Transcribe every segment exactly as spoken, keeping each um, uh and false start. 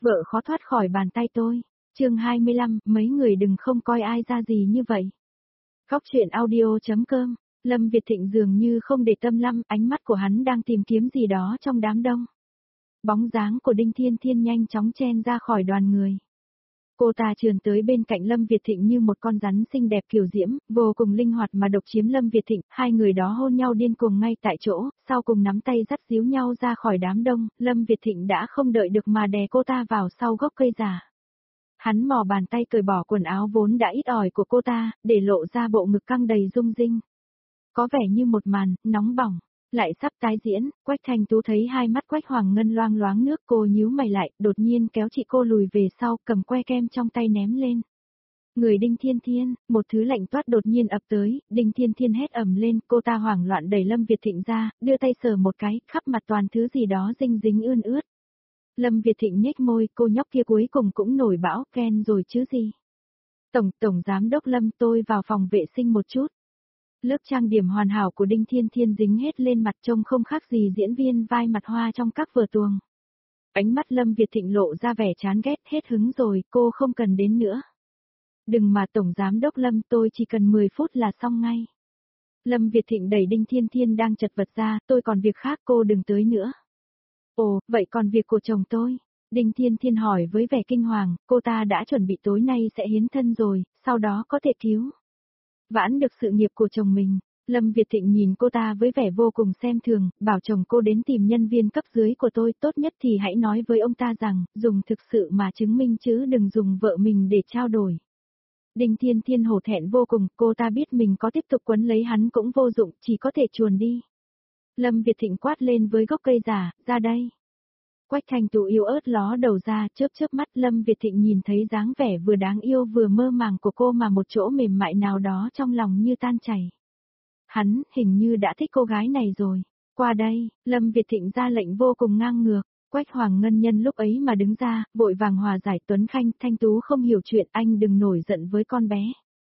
Vợ khó thoát khỏi bàn tay tôi. Chương hai mươi lăm, mấy người đừng không coi ai ra gì như vậy. Góc truyện audio.com. Lâm Việt Thịnh dường như không để tâm lắm, ánh mắt của hắn đang tìm kiếm gì đó trong đám đông. Bóng dáng của Đinh Thiên Thiên nhanh chóng chen ra khỏi đoàn người. Cô ta trườn tới bên cạnh Lâm Việt Thịnh như một con rắn xinh đẹp kiều diễm, vô cùng linh hoạt mà độc chiếm Lâm Việt Thịnh, hai người đó hôn nhau điên cuồng ngay tại chỗ, sau cùng nắm tay dắt díu nhau ra khỏi đám đông, Lâm Việt Thịnh đã không đợi được mà đè cô ta vào sau gốc cây già. Hắn mò bàn tay cởi bỏ quần áo vốn đã ít ỏi của cô ta, để lộ ra bộ ngực căng đầy rung rinh. Có vẻ như một màn, nóng bỏng, lại sắp tái diễn. Quách Thanh Tú thấy hai mắt Quách Hoàng Ngân loang loáng nước, cô nhíu mày lại, đột nhiên kéo chị cô lùi về sau, cầm que kem trong tay ném lên. Người Đinh Thiên Thiên, một thứ lạnh toát đột nhiên ập tới, Đinh Thiên Thiên hét ầm lên, cô ta hoảng loạn đẩy Lâm Việt Thịnh ra, đưa tay sờ một cái, khắp mặt toàn thứ gì đó dinh dính ươn ướt. Lâm Việt Thịnh nhếch môi, cô nhóc kia cuối cùng cũng nổi bão, Ken rồi chứ gì. Tổng, Tổng Giám Đốc Lâm, tôi vào phòng vệ sinh một chút. Lớp trang điểm hoàn hảo của Đinh Thiên Thiên dính hết lên mặt, trông không khác gì diễn viên vai mặt hoa trong các vở tuồng. Ánh mắt Lâm Việt Thịnh lộ ra vẻ chán ghét, hết hứng rồi, cô không cần đến nữa. Đừng mà Tổng Giám Đốc Lâm, tôi chỉ cần mười phút là xong ngay. Lâm Việt Thịnh đẩy Đinh Thiên Thiên đang chật vật ra, tôi còn việc khác, cô đừng tới nữa. Ồ, vậy còn việc của chồng tôi? Đinh Thiên Thiên hỏi với vẻ kinh hoàng, cô ta đã chuẩn bị tối nay sẽ hiến thân rồi, sau đó có thể cứu vãn được sự nghiệp của chồng mình. Lâm Việt Thịnh nhìn cô ta với vẻ vô cùng xem thường, bảo chồng cô đến tìm nhân viên cấp dưới của tôi, tốt nhất thì hãy nói với ông ta rằng, dùng thực sự mà chứng minh chứ đừng dùng vợ mình để trao đổi. Đinh Thiên Thiên hổ thẹn vô cùng, cô ta biết mình có tiếp tục quấn lấy hắn cũng vô dụng, chỉ có thể chuồn đi. Lâm Việt Thịnh quát lên với gốc cây già, ra đây. Quách Thanh Tú yếu ớt ló đầu ra, chớp chớp mắt, Lâm Việt Thịnh nhìn thấy dáng vẻ vừa đáng yêu vừa mơ màng của cô mà một chỗ mềm mại nào đó trong lòng như tan chảy. Hắn, hình như đã thích cô gái này rồi. Qua đây, Lâm Việt Thịnh ra lệnh vô cùng ngang ngược. Quách Hoàng Ngân nhân lúc ấy mà đứng ra, vội vàng hòa giải. Tuấn Khanh, Thanh Tú không hiểu chuyện, anh đừng nổi giận với con bé.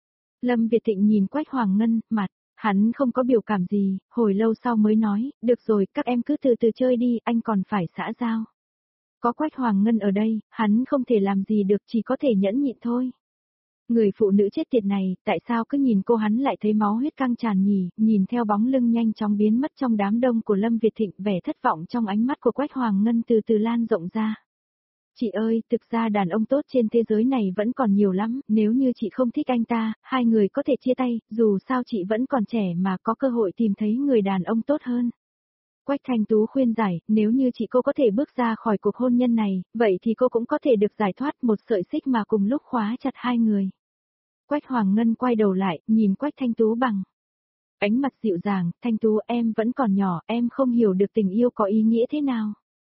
Lâm Việt Thịnh nhìn Quách Hoàng Ngân, mặt hắn không có biểu cảm gì, hồi lâu sau mới nói, được rồi, các em cứ từ từ chơi đi, anh còn phải xã giao. Có Quách Hoàng Ngân ở đây, hắn không thể làm gì được, chỉ có thể nhẫn nhịn thôi. Người phụ nữ chết tiệt này, tại sao cứ nhìn cô hắn lại thấy máu huyết căng tràn nhỉ, nhìn theo bóng lưng nhanh chóng biến mất trong đám đông của Lâm Việt Thịnh, vẻ thất vọng trong ánh mắt của Quách Hoàng Ngân từ từ lan rộng ra. Chị ơi, thực ra đàn ông tốt trên thế giới này vẫn còn nhiều lắm, nếu như chị không thích anh ta, hai người có thể chia tay, dù sao chị vẫn còn trẻ mà có cơ hội tìm thấy người đàn ông tốt hơn. Quách Thanh Tú khuyên giải, nếu như chị cô có thể bước ra khỏi cuộc hôn nhân này, vậy thì cô cũng có thể được giải thoát một sợi xích mà cùng lúc khóa chặt hai người. Quách Hoàng Ngân quay đầu lại, nhìn Quách Thanh Tú bằng ánh mặt dịu dàng, Thanh Tú em vẫn còn nhỏ, em không hiểu được tình yêu có ý nghĩa thế nào.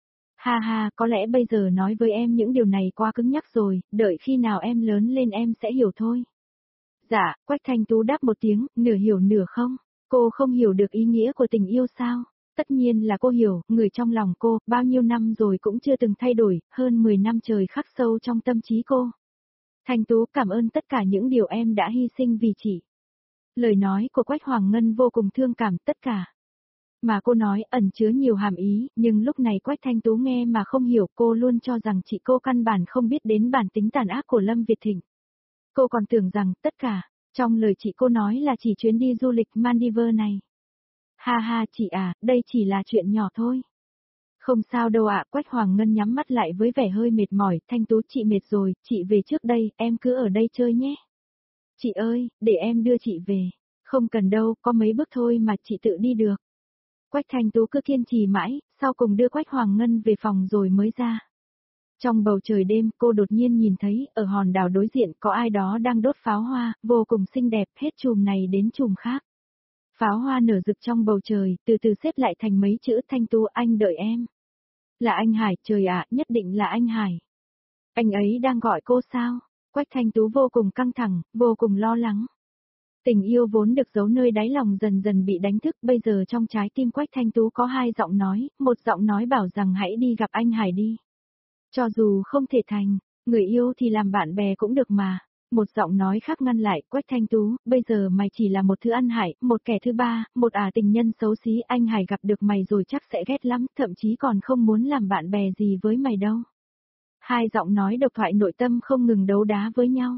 Ha ha, có lẽ bây giờ nói với em những điều này quá cứng nhắc rồi, đợi khi nào em lớn lên em sẽ hiểu thôi. Dạ, Quách Thanh Tú đáp một tiếng, nửa hiểu nửa không, cô không hiểu được ý nghĩa của tình yêu sao? Tất nhiên là cô hiểu, người trong lòng cô, bao nhiêu năm rồi cũng chưa từng thay đổi, hơn mười năm trời khắc sâu trong tâm trí cô. Thanh Tú cảm ơn tất cả những điều em đã hy sinh vì chị. Lời nói của Quách Hoàng Ngân vô cùng thương cảm, tất cả mà cô nói ẩn chứa nhiều hàm ý, nhưng lúc này Quách Thanh Tú nghe mà không hiểu, cô luôn cho rằng chị cô căn bản không biết đến bản tính tàn ác của Lâm Việt Thịnh. Cô còn tưởng rằng tất cả, trong lời chị cô nói là chỉ chuyến đi du lịch Maldives này. Ha ha chị à, đây chỉ là chuyện nhỏ thôi. Không sao đâu ạ, Quách Hoàng Ngân nhắm mắt lại với vẻ hơi mệt mỏi, Thanh Tú chị mệt rồi, chị về trước đây, em cứ ở đây chơi nhé. Chị ơi, để em đưa chị về. Không cần đâu, có mấy bước thôi mà chị tự đi được. Quách Thanh Tú cứ kiên trì mãi, sau cùng đưa Quách Hoàng Ngân về phòng rồi mới ra. Trong bầu trời đêm, cô đột nhiên nhìn thấy, ở hòn đảo đối diện có ai đó đang đốt pháo hoa, vô cùng xinh đẹp, hết chùm này đến chùm khác. Pháo hoa nở rực trong bầu trời, từ từ xếp lại thành mấy chữ Thanh Tú, anh đợi em. Là anh Hải, trời ạ, nhất định là anh Hải. Anh ấy đang gọi cô sao? Quách Thanh Tú vô cùng căng thẳng, vô cùng lo lắng. Tình yêu vốn được giấu nơi đáy lòng dần dần bị đánh thức, bây giờ trong trái tim Quách Thanh Tú có hai giọng nói, một giọng nói bảo rằng hãy đi gặp anh Hải đi. Cho dù không thể thành, người yêu thì làm bạn bè cũng được mà. Một giọng nói khác ngăn lại, Quách Thanh Tú, bây giờ mày chỉ là một thứ ăn hại, một kẻ thứ ba, một ả tình nhân xấu xí, anh Hải gặp được mày rồi chắc sẽ ghét lắm, thậm chí còn không muốn làm bạn bè gì với mày đâu. Hai giọng nói độc thoại nội tâm không ngừng đấu đá với nhau.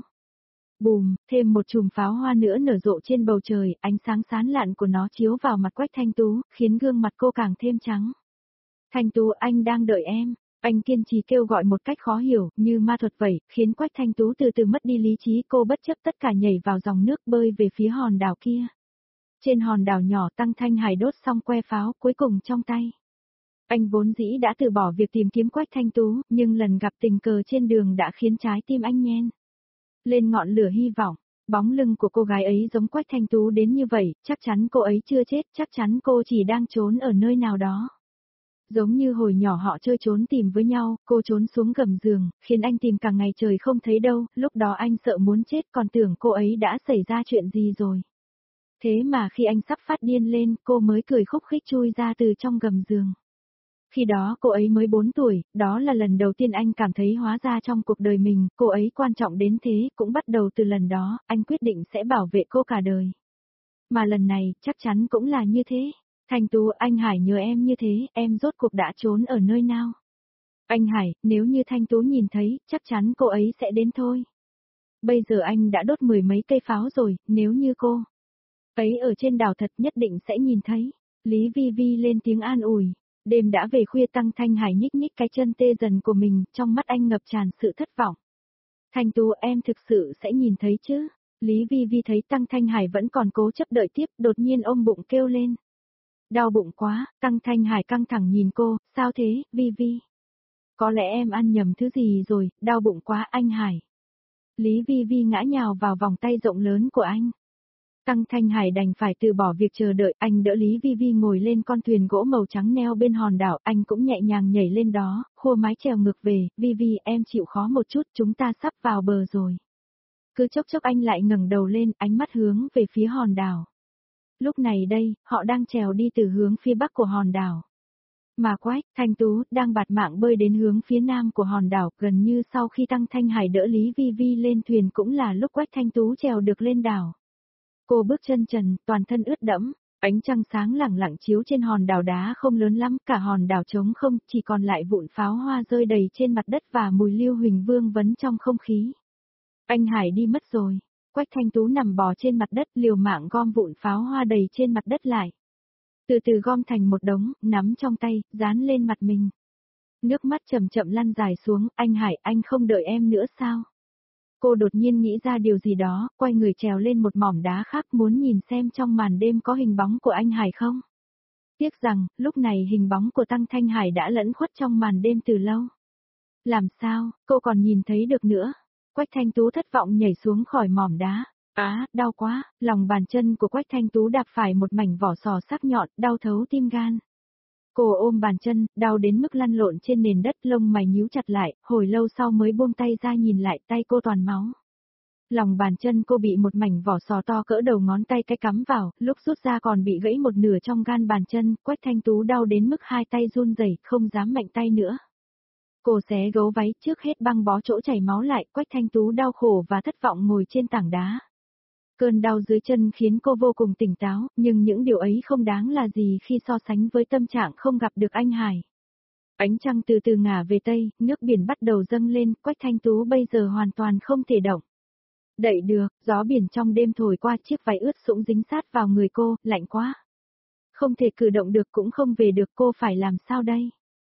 Bùm, thêm một chùm pháo hoa nữa nở rộ trên bầu trời, ánh sáng sáng lạn của nó chiếu vào mặt Quách Thanh Tú, khiến gương mặt cô càng thêm trắng. Thanh Tú, anh đang đợi em. Anh kiên trì kêu gọi một cách khó hiểu, như ma thuật vậy, khiến Quách Thanh Tú từ từ mất đi lý trí, cô bất chấp tất cả nhảy vào dòng nước bơi về phía hòn đảo kia. Trên hòn đảo nhỏ Tăng Thanh Hải đốt xong que pháo cuối cùng trong tay. Anh vốn dĩ đã từ bỏ việc tìm kiếm Quách Thanh Tú, nhưng lần gặp tình cờ trên đường đã khiến trái tim anh nhen lên ngọn lửa hy vọng. Bóng lưng của cô gái ấy giống Quách Thanh Tú đến như vậy, chắc chắn cô ấy chưa chết, chắc chắn cô chỉ đang trốn ở nơi nào đó. Giống như hồi nhỏ họ chơi trốn tìm với nhau, cô trốn xuống gầm giường, khiến anh tìm cả ngày trời không thấy đâu, lúc đó anh sợ muốn chết còn tưởng cô ấy đã xảy ra chuyện gì rồi. Thế mà khi anh sắp phát điên lên, cô mới cười khúc khích chui ra từ trong gầm giường. Khi đó cô ấy mới bốn tuổi, đó là lần đầu tiên anh cảm thấy hóa ra trong cuộc đời mình, cô ấy quan trọng đến thế, cũng bắt đầu từ lần đó, anh quyết định sẽ bảo vệ cô cả đời. Mà lần này, chắc chắn cũng là như thế. Thanh Tú, anh Hải nhớ em như thế, em rốt cuộc đã trốn ở nơi nào? Anh Hải, nếu như Thanh Tú nhìn thấy, chắc chắn cô ấy sẽ đến thôi. Bây giờ anh đã đốt mười mấy cây pháo rồi, nếu như cô ấy ở trên đảo thật nhất định sẽ nhìn thấy. Lý Vi Vi lên tiếng an ủi. Đêm đã về khuya Tăng Thanh Hải nhích nhích cái chân tê dần của mình, trong mắt anh ngập tràn sự thất vọng. Thanh Tú, em thực sự sẽ nhìn thấy chứ? Lý Vi Vi thấy Tăng Thanh Hải vẫn còn cố chấp đợi tiếp, đột nhiên ôm bụng kêu lên. Đau bụng quá, Tăng Thanh Hải căng thẳng nhìn cô, sao thế, Vi Vi? Có lẽ em ăn nhầm thứ gì rồi, đau bụng quá anh Hải. Lý Vi Vi ngã nhào vào vòng tay rộng lớn của anh. Tăng Thanh Hải đành phải từ bỏ việc chờ đợi, anh đỡ Lý Vi Vi ngồi lên con thuyền gỗ màu trắng neo bên hòn đảo, anh cũng nhẹ nhàng nhảy lên đó, khua mái chèo ngược về, Vi Vi em chịu khó một chút, chúng ta sắp vào bờ rồi. Cứ chốc chốc anh lại ngẩng đầu lên, ánh mắt hướng về phía hòn đảo. Lúc này đây, họ đang trèo đi từ hướng phía bắc của hòn đảo. Mà Quách, Thanh Tú, đang bạt mạng bơi đến hướng phía nam của hòn đảo, gần như sau khi Tăng Thanh Hải đỡ Lý Vi Vi lên thuyền cũng là lúc Quách Thanh Tú trèo được lên đảo. Cô bước chân trần, toàn thân ướt đẫm, ánh trăng sáng lẳng lặng chiếu trên hòn đảo đá không lớn lắm, cả hòn đảo trống không, chỉ còn lại vụn pháo hoa rơi đầy trên mặt đất và mùi lưu huỳnh vương vấn trong không khí. Anh Hải đi mất rồi. Quách Thanh Tú nằm bò trên mặt đất liều mạng gom vụn pháo hoa đầy trên mặt đất lại. Từ từ gom thành một đống, nắm trong tay, dán lên mặt mình. Nước mắt chậm chậm lăn dài xuống, anh Hải, anh không đợi em nữa sao? Cô đột nhiên nghĩ ra điều gì đó, quay người trèo lên một mỏm đá khác muốn nhìn xem trong màn đêm có hình bóng của anh Hải không. Tiếc rằng, lúc này hình bóng của Tăng Thanh Hải đã lẫn khuất trong màn đêm từ lâu. Làm sao, cô còn nhìn thấy được nữa? Quách Thanh Tú thất vọng nhảy xuống khỏi mỏm đá. Á, đau quá, lòng bàn chân của Quách Thanh Tú đạp phải một mảnh vỏ sò sắc nhọn, đau thấu tim gan. Cô ôm bàn chân, đau đến mức lăn lộn trên nền đất, lông mày nhíu chặt lại, hồi lâu sau mới buông tay ra nhìn lại, tay cô toàn máu. Lòng bàn chân cô bị một mảnh vỏ sò to cỡ đầu ngón tay cái cắm vào, lúc rút ra còn bị gãy một nửa trong gan bàn chân, Quách Thanh Tú đau đến mức hai tay run rẩy, không dám mạnh tay nữa. Cô xé gấu váy, trước hết băng bó chỗ chảy máu lại, Quách Thanh Tú đau khổ và thất vọng ngồi trên tảng đá. Cơn đau dưới chân khiến cô vô cùng tỉnh táo, nhưng những điều ấy không đáng là gì khi so sánh với tâm trạng không gặp được anh Hải. Ánh trăng từ từ ngả về tây, nước biển bắt đầu dâng lên, Quách Thanh Tú bây giờ hoàn toàn không thể động đậy được, gió biển trong đêm thổi qua chiếc váy ướt sũng dính sát vào người cô, lạnh quá. Không thể cử động được cũng không về được, cô phải làm sao đây?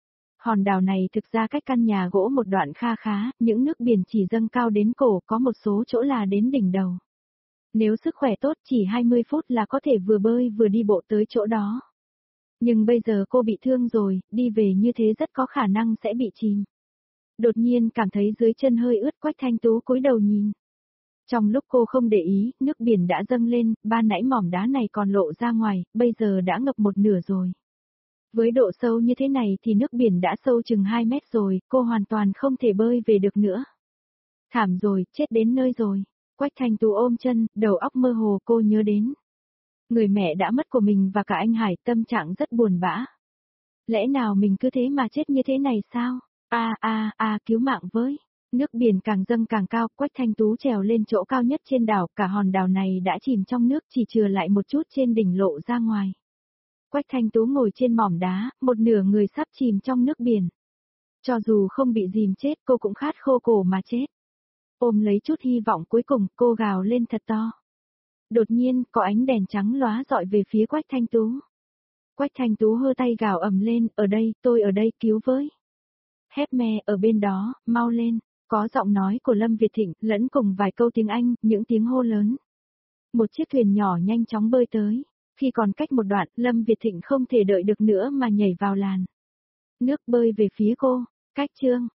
Hòn đảo này thực ra cách căn nhà gỗ một đoạn kha khá, những nước biển chỉ dâng cao đến cổ, có một số chỗ là đến đỉnh đầu. Nếu sức khỏe tốt chỉ hai mươi phút là có thể vừa bơi vừa đi bộ tới chỗ đó. Nhưng bây giờ cô bị thương rồi, đi về như thế rất có khả năng sẽ bị chìm. Đột nhiên cảm thấy dưới chân hơi ướt, Quách Thanh Tú cúi đầu nhìn. Trong lúc cô không để ý, nước biển đã dâng lên, ban nãy mỏm đá này còn lộ ra ngoài, bây giờ đã ngập một nửa rồi. Với độ sâu như thế này thì nước biển đã sâu chừng hai mét rồi, cô hoàn toàn không thể bơi về được nữa. Thảm rồi, chết đến nơi rồi. Quách Thanh Tú ôm chân, đầu óc mơ hồ, cô nhớ đến người mẹ đã mất của mình và cả anh Hải, tâm trạng rất buồn bã. Lẽ nào mình cứ thế mà chết như thế này sao? A a a, cứu mạng với. Nước biển càng dâng càng cao, Quách Thanh Tú trèo lên chỗ cao nhất trên đảo, cả hòn đảo này đã chìm trong nước, chỉ chừa lại một chút trên đỉnh lộ ra ngoài. Quách Thanh Tú ngồi trên mỏm đá, một nửa người sắp chìm trong nước biển. Cho dù không bị dìm chết cô cũng khát khô cổ mà chết. Ôm lấy chút hy vọng cuối cùng cô gào lên thật to. Đột nhiên có ánh đèn trắng lóa dọi về phía Quách Thanh Tú. Quách Thanh Tú hơ tay gào ầm lên, ở đây, tôi ở đây, cứu với. Hepme ở bên đó, mau lên, có giọng nói của Lâm Việt Thịnh, lẫn cùng vài câu tiếng Anh, những tiếng hô lớn. Một chiếc thuyền nhỏ nhanh chóng bơi tới, khi còn cách một đoạn, Lâm Việt Thịnh không thể đợi được nữa mà nhảy vào làn. Nước bơi về phía cô, cách Trương,